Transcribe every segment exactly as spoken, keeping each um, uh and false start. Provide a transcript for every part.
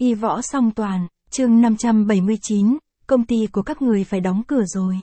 Y Võ Song Toàn, chương năm trăm bảy mươi chín, công ty của các người phải đóng cửa rồi.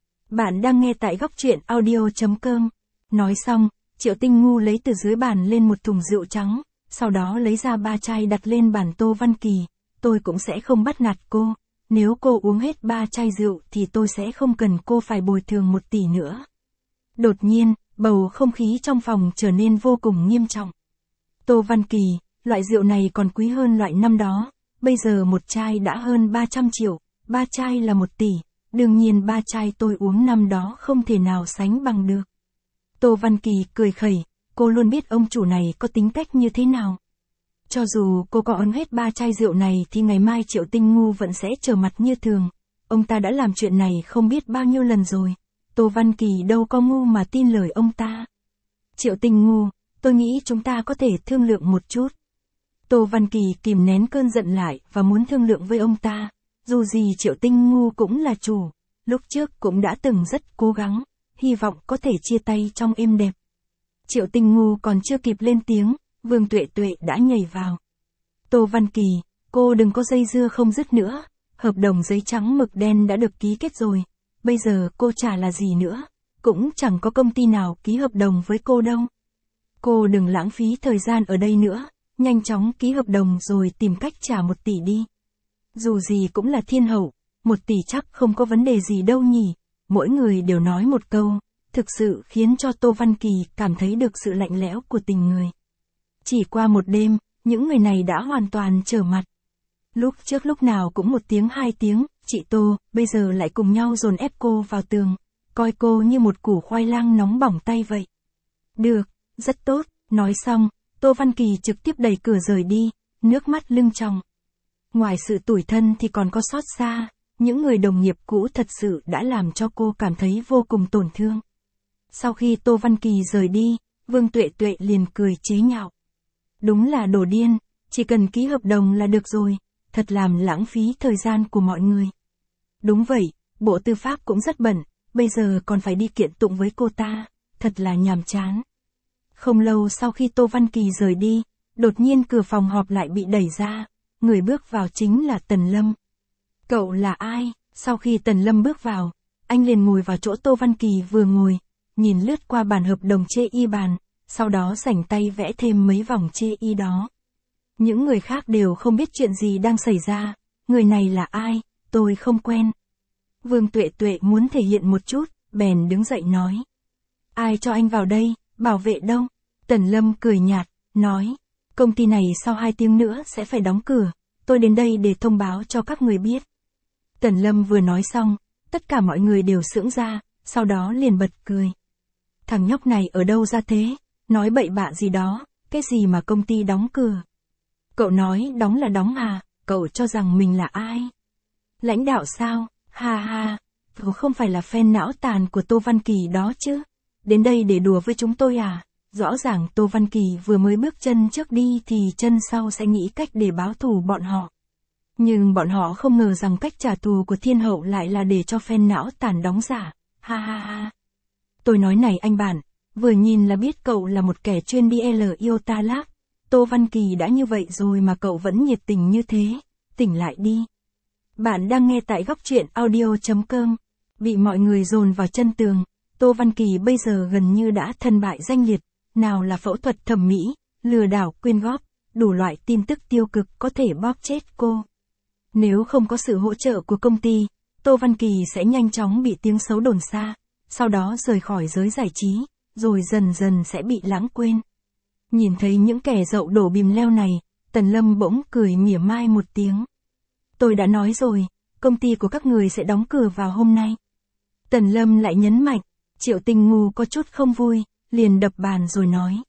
Bạn đang nghe tại góc truyện audio chấm com. Nói xong, Triệu Tinh Ngu lấy từ dưới bàn lên một thùng rượu trắng, sau đó lấy ra ba chai đặt lên bàn Tô Văn Kỳ. Tôi cũng sẽ không bắt nạt cô, nếu cô uống hết ba chai rượu thì tôi sẽ không cần cô phải bồi thường một tỷ nữa. Đột nhiên, bầu không khí trong phòng trở nên vô cùng nghiêm trọng. Tô Văn Kỳ, loại rượu này còn quý hơn loại năm đó, bây giờ một chai đã hơn ba trăm triệu, ba chai là một tỷ, đương nhiên ba chai tôi uống năm đó không thể nào sánh bằng được. Tô Văn Kỳ cười khẩy, cô luôn biết ông chủ này có tính cách như thế nào. Cho dù cô có uống hết ba chai rượu này thì ngày mai Triệu Tinh Ngu vẫn sẽ trở mặt như thường. Ông ta đã làm chuyện này không biết bao nhiêu lần rồi. Tô Văn Kỳ đâu có ngu mà tin lời ông ta. Triệu Tinh Ngu, tôi nghĩ chúng ta có thể thương lượng một chút. Tô Văn Kỳ kìm nén cơn giận lại và muốn thương lượng với ông ta. Dù gì Triệu Tinh Ngu cũng là chủ, lúc trước cũng đã từng rất cố gắng, hy vọng có thể chia tay trong êm đẹp. Triệu Tinh Ngu còn chưa kịp lên tiếng, Vương Tuệ Tuệ đã nhảy vào. Tô Văn Kỳ, cô đừng có dây dưa không dứt nữa, hợp đồng giấy trắng mực đen đã được ký kết rồi, bây giờ cô chả là gì nữa, cũng chẳng có công ty nào ký hợp đồng với cô đâu. Cô đừng lãng phí thời gian ở đây nữa, nhanh chóng ký hợp đồng rồi tìm cách trả một tỷ đi. Dù gì cũng là thiên hậu, một tỷ chắc không có vấn đề gì đâu nhỉ, mỗi người đều nói một câu, thực sự khiến cho Tô Văn Kỳ cảm thấy được sự lạnh lẽo của tình người. Chỉ qua một đêm, những người này đã hoàn toàn trở mặt. Lúc trước lúc nào cũng một tiếng hai tiếng, chị Tô, bây giờ lại cùng nhau dồn ép cô vào tường, coi cô như một củ khoai lang nóng bỏng tay vậy. Được, rất tốt, nói xong, Tô Văn Kỳ trực tiếp đẩy cửa rời đi, nước mắt lưng tròng. Ngoài sự tủi thân thì còn có xót xa, những người đồng nghiệp cũ thật sự đã làm cho cô cảm thấy vô cùng tổn thương. Sau khi Tô Văn Kỳ rời đi, Vương Tuệ Tuệ liền cười chế nhạo. Đúng là đồ điên, chỉ cần ký hợp đồng là được rồi, thật làm lãng phí thời gian của mọi người. Đúng vậy, Bộ Tư pháp cũng rất bận, bây giờ còn phải đi kiện tụng với cô ta, thật là nhàm chán. Không lâu sau khi Tô Văn Kỳ rời đi, đột nhiên cửa phòng họp lại bị đẩy ra, người bước vào chính là Tần Lâm. Cậu là ai? Sau khi Tần Lâm bước vào, anh liền ngồi vào chỗ Tô Văn Kỳ vừa ngồi, nhìn lướt qua bản hợp đồng chê y bàn, sau đó rảnh tay vẽ thêm mấy vòng chê y đó. Những người khác đều không biết chuyện gì đang xảy ra, người này là ai, tôi không quen. Vương Tuệ Tuệ muốn thể hiện một chút, bèn đứng dậy nói. Ai cho anh vào đây, bảo vệ đâu? Tần Lâm cười nhạt, nói. Công ty này sau hai tiếng nữa sẽ phải đóng cửa, tôi đến đây để thông báo cho các người biết. Tần Lâm vừa nói xong, tất cả mọi người đều sững ra, sau đó liền bật cười. Thằng nhóc này ở đâu ra thế, nói bậy bạ gì đó, cái gì mà công ty đóng cửa. Cậu nói đóng là đóng à, cậu cho rằng mình là ai? Lãnh đạo sao, ha ha, không phải là fan não tàn của Tô Văn Kỳ đó chứ, đến đây để đùa với chúng tôi à? Rõ ràng Tô Văn Kỳ vừa mới bước chân trước đi thì chân sau sẽ nghĩ cách để báo thù bọn họ. Nhưng bọn họ không ngờ rằng cách trả thù của thiên hậu lại là để cho fan não tàn đóng giả, ha ha ha. Tôi nói này anh bạn, vừa nhìn là biết cậu là một kẻ chuyên đi L yêu ta lác, Tô Văn Kỳ đã như vậy rồi mà cậu vẫn nhiệt tình như thế, tỉnh lại đi. Bạn đang nghe tại góc truyện audio chấm com, bị mọi người dồn vào chân tường, Tô Văn Kỳ bây giờ gần như đã thân bại danh liệt. Nào là phẫu thuật thẩm mỹ, lừa đảo quyên góp, đủ loại tin tức tiêu cực có thể bóp chết cô. Nếu không có sự hỗ trợ của công ty, Tô Văn Kỳ sẽ nhanh chóng bị tiếng xấu đồn xa, sau đó rời khỏi giới giải trí, rồi dần dần sẽ bị lãng quên. Nhìn thấy những kẻ dậu đổ bìm leo này, Tần Lâm bỗng cười mỉa mai một tiếng. Tôi đã nói rồi, công ty của các người sẽ đóng cửa vào hôm nay. Tần Lâm lại nhấn mạnh, Triệu Tinh Ngu có chút không vui, liền đập bàn rồi nói.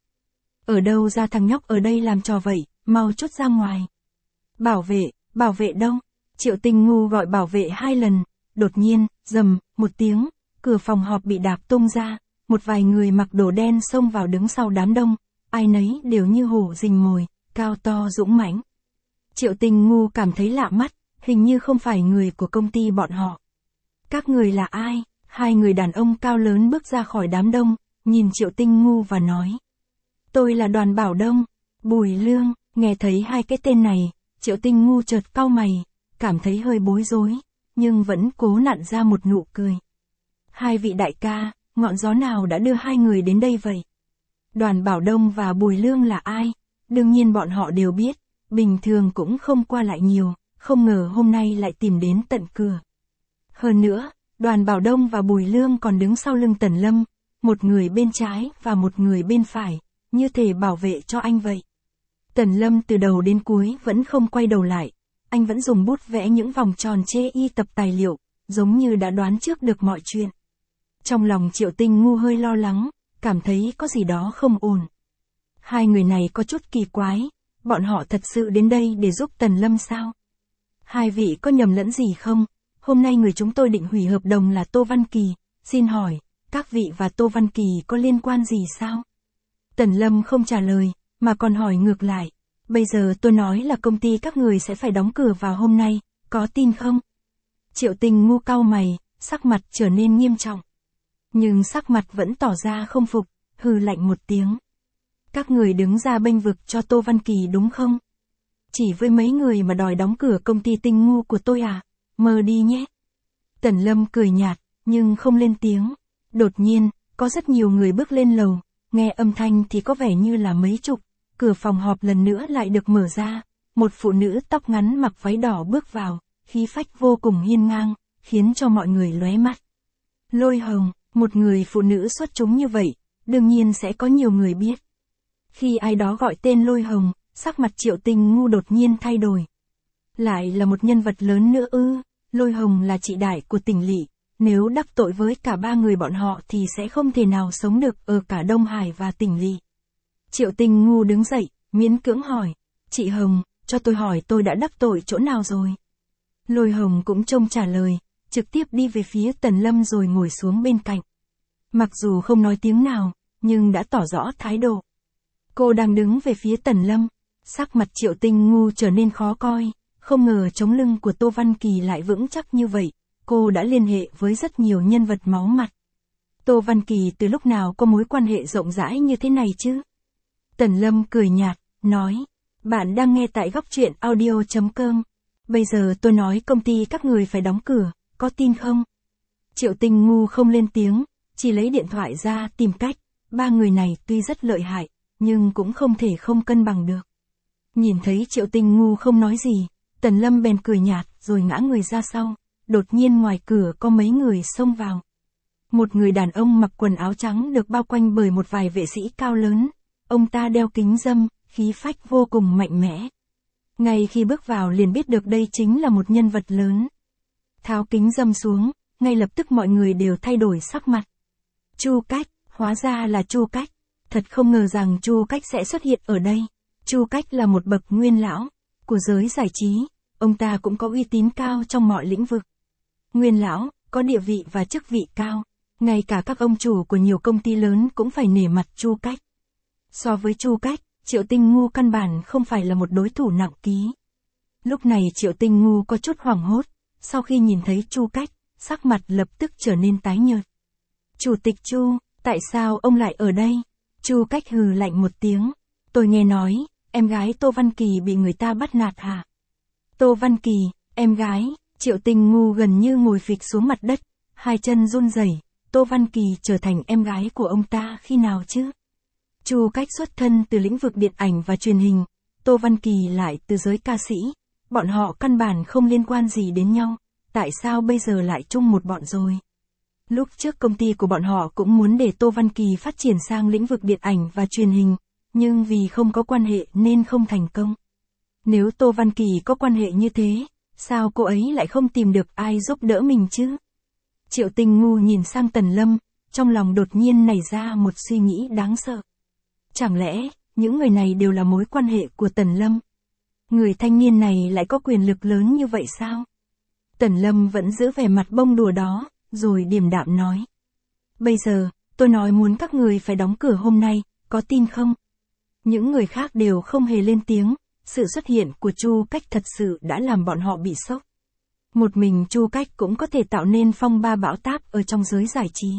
Ở đâu ra thằng nhóc ở đây làm trò vậy, mau chút ra ngoài. Bảo vệ, bảo vệ đâu? Triệu Tinh Ngu gọi bảo vệ hai lần, đột nhiên, rầm, một tiếng, cửa phòng họp bị đạp tung ra, một vài người mặc đồ đen xông vào đứng sau đám đông, ai nấy đều như hổ rình mồi, cao to dũng mãnh. Triệu Tinh Ngu cảm thấy lạ mắt, hình như không phải người của công ty bọn họ. Các người là ai? Hai người đàn ông cao lớn bước ra khỏi đám đông, nhìn Triệu Tinh Ngu và nói. Tôi là Đoàn Bảo Đông, Bùi Lương, nghe thấy hai cái tên này, Triệu Tinh Ngu chợt cau mày, cảm thấy hơi bối rối, nhưng vẫn cố nặn ra một nụ cười. Hai vị đại ca, ngọn gió nào đã đưa hai người đến đây vậy? Đoàn Bảo Đông và Bùi Lương là ai? Đương nhiên bọn họ đều biết, bình thường cũng không qua lại nhiều, không ngờ hôm nay lại tìm đến tận cửa. Hơn nữa, Đoàn Bảo Đông và Bùi Lương còn đứng sau lưng Tần Lâm, một người bên trái và một người bên phải, như thể bảo vệ cho anh vậy. Tần Lâm từ đầu đến cuối vẫn không quay đầu lại, anh vẫn dùng bút vẽ những vòng tròn chê y tập tài liệu, giống như đã đoán trước được mọi chuyện. Trong lòng Triệu Tinh Ngu hơi lo lắng, cảm thấy có gì đó không ổn. Hai người này có chút kỳ quái, bọn họ thật sự đến đây để giúp Tần Lâm sao? Hai vị có nhầm lẫn gì không? Hôm nay người chúng tôi định hủy hợp đồng là Tô Văn Kỳ, xin hỏi, các vị và Tô Văn Kỳ có liên quan gì sao? Tần Lâm không trả lời, mà còn hỏi ngược lại, bây giờ tôi nói là công ty các người sẽ phải đóng cửa vào hôm nay, có tin không? Triệu Tinh Ngu cau mày, sắc mặt trở nên nghiêm trọng. Nhưng sắc mặt vẫn tỏ ra không phục, hừ lạnh một tiếng. Các người đứng ra bênh vực cho Tô Văn Kỳ đúng không? Chỉ với mấy người mà đòi đóng cửa công ty Tinh Ngu của tôi à? Mơ đi nhé. Tần Lâm cười nhạt, nhưng không lên tiếng. Đột nhiên, có rất nhiều người bước lên lầu, nghe âm thanh thì có vẻ như là mấy chục. Cửa phòng họp lần nữa lại được mở ra, một phụ nữ tóc ngắn mặc váy đỏ bước vào, khí phách vô cùng hiên ngang, khiến cho mọi người lóe mắt. Lôi Hồng, một người phụ nữ xuất chúng như vậy, đương nhiên sẽ có nhiều người biết. Khi ai đó gọi tên Lôi Hồng, sắc mặt Triệu Tinh Ngu đột nhiên thay đổi. Lại là một nhân vật lớn nữa ư? Lôi Hồng là chị đại của Tỉnh Lỵ, nếu đắc tội với cả ba người bọn họ thì sẽ không thể nào sống được ở cả Đông Hải và Tỉnh Lỵ. Triệu Tinh Ngu đứng dậy, miễn cưỡng hỏi, chị Hồng, cho tôi hỏi tôi đã đắc tội chỗ nào rồi? Lôi Hồng cũng trông trả lời, trực tiếp đi về phía Tần Lâm rồi ngồi xuống bên cạnh. Mặc dù không nói tiếng nào, nhưng đã tỏ rõ thái độ. Cô đang đứng về phía Tần Lâm, sắc mặt Triệu Tinh Ngu trở nên khó coi, không ngờ chống lưng của Tô Văn Kỳ lại vững chắc như vậy, cô đã liên hệ với rất nhiều nhân vật máu mặt. Tô Văn Kỳ từ lúc nào có mối quan hệ rộng rãi như thế này chứ? Tần Lâm cười nhạt, nói, bạn đang nghe tại góc truyện audio chấm com. Bây giờ tôi nói công ty các người phải đóng cửa, có tin không? Triệu Tinh Ngu không lên tiếng, chỉ lấy điện thoại ra tìm cách, ba người này tuy rất lợi hại, nhưng cũng không thể không cân bằng được. Nhìn thấy Triệu Tinh Ngu không nói gì, Tần Lâm bèn cười nhạt rồi ngã người ra sau, đột nhiên ngoài cửa có mấy người xông vào. Một người đàn ông mặc quần áo trắng được bao quanh bởi một vài vệ sĩ cao lớn, ông ta đeo kính râm, khí phách vô cùng mạnh mẽ. Ngay khi bước vào liền biết được đây chính là một nhân vật lớn. Tháo kính râm xuống, ngay lập tức mọi người đều thay đổi sắc mặt. Chu Cách, hóa ra là Chu Cách. Thật không ngờ rằng Chu Cách sẽ xuất hiện ở đây. Chu Cách là một bậc nguyên lão của giới giải trí, ông ta cũng có uy tín cao trong mọi lĩnh vực. Nguyên lão, có địa vị và chức vị cao, ngay cả các ông chủ của nhiều công ty lớn cũng phải nể mặt Chu Cách. So với Chu Cách, Triệu Tinh Ngu căn bản không phải là một đối thủ nặng ký. Lúc này Triệu Tinh Ngu có chút hoảng hốt, sau khi nhìn thấy Chu Cách, sắc mặt lập tức trở nên tái nhợt. Chủ tịch Chu, tại sao ông lại ở đây? Chu Cách hừ lạnh một tiếng, tôi nghe nói, em gái Tô Văn Kỳ bị người ta bắt nạt hả? Tô Văn Kỳ, em gái, Triệu Tinh Ngu gần như ngồi phịch xuống mặt đất, hai chân run rẩy. Tô Văn Kỳ trở thành em gái của ông ta khi nào chứ? Chu Cách xuất thân từ lĩnh vực điện ảnh và truyền hình, Tô Văn Kỳ lại từ giới ca sĩ, bọn họ căn bản không liên quan gì đến nhau, tại sao bây giờ lại chung một bọn rồi? Lúc trước công ty của bọn họ cũng muốn để Tô Văn Kỳ phát triển sang lĩnh vực điện ảnh và truyền hình, nhưng vì không có quan hệ nên không thành công. Nếu Tô Văn Kỳ có quan hệ như thế, sao cô ấy lại không tìm được ai giúp đỡ mình chứ? Triệu Tinh Ngu nhìn sang Tần Lâm, trong lòng đột nhiên nảy ra một suy nghĩ đáng sợ. Chẳng lẽ, những người này đều là mối quan hệ của Tần Lâm? Người thanh niên này lại có quyền lực lớn như vậy sao? Tần Lâm vẫn giữ vẻ mặt bông đùa đó, rồi điềm đạm nói. Bây giờ, tôi nói muốn các người phải đóng cửa hôm nay, có tin không? Những người khác đều không hề lên tiếng, sự xuất hiện của Chu Cách thật sự đã làm bọn họ bị sốc. Một mình Chu Cách cũng có thể tạo nên phong ba bão táp ở trong giới giải trí.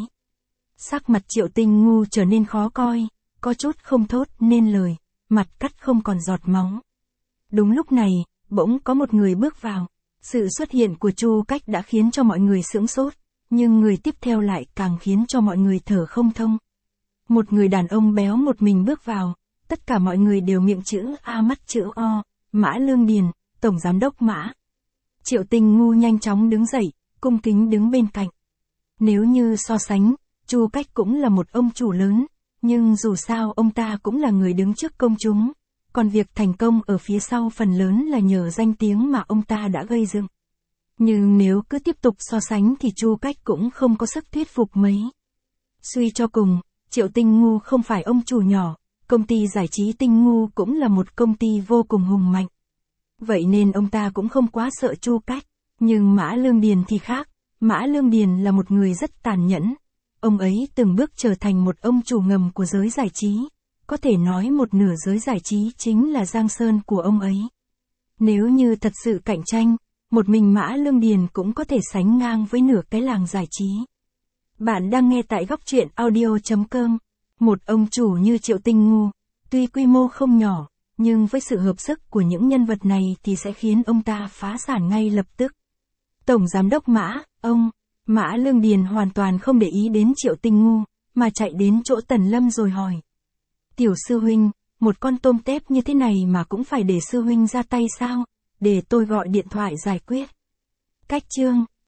Sắc mặt Triệu Tinh Ngu trở nên khó coi, có chút không thốt nên lời, mặt cắt không còn giọt máu. Đúng lúc này, bỗng có một người bước vào. Sự xuất hiện của Chu Cách đã khiến cho mọi người sững sốt, nhưng người tiếp theo lại càng khiến cho mọi người thở không thông. Một người đàn ông béo một mình bước vào, tất cả mọi người đều miệng chữ A mắt chữ O, Mã Lương Điền, Tổng Giám đốc Mã. Triệu Tinh Ngu nhanh chóng đứng dậy, cung kính đứng bên cạnh. Nếu như so sánh, Chu Cách cũng là một ông chủ lớn, nhưng dù sao ông ta cũng là người đứng trước công chúng, còn việc thành công ở phía sau phần lớn là nhờ danh tiếng mà ông ta đã gây dựng. Nhưng nếu cứ tiếp tục so sánh thì Chu Cách cũng không có sức thuyết phục mấy. Suy cho cùng, Triệu Tinh Ngu không phải ông chủ nhỏ, công ty giải trí Tinh Ngu cũng là một công ty vô cùng hùng mạnh. Vậy nên ông ta cũng không quá sợ Chu Cách, nhưng Mã Lương Điền thì khác, Mã Lương Điền là một người rất tàn nhẫn. Ông ấy từng bước trở thành một ông chủ ngầm của giới giải trí, có thể nói một nửa giới giải trí chính là giang sơn của ông ấy. Nếu như thật sự cạnh tranh, một mình Mã Lương Điền cũng có thể sánh ngang với nửa cái làng giải trí. Bạn đang nghe tại góc truyện audio chấm com. Một ông chủ như Triệu Tinh Ngu, tuy quy mô không nhỏ, nhưng với sự hợp sức của những nhân vật này thì sẽ khiến ông ta phá sản ngay lập tức. Tổng Giám đốc Mã, ông, Mã Lương Điền hoàn toàn không để ý đến Triệu Tinh Ngu, mà chạy đến chỗ Tần Lâm rồi hỏi. Tiểu sư huynh, một con tôm tép như thế này mà cũng phải để sư huynh ra tay sao, để tôi gọi điện thoại giải quyết. Cách chương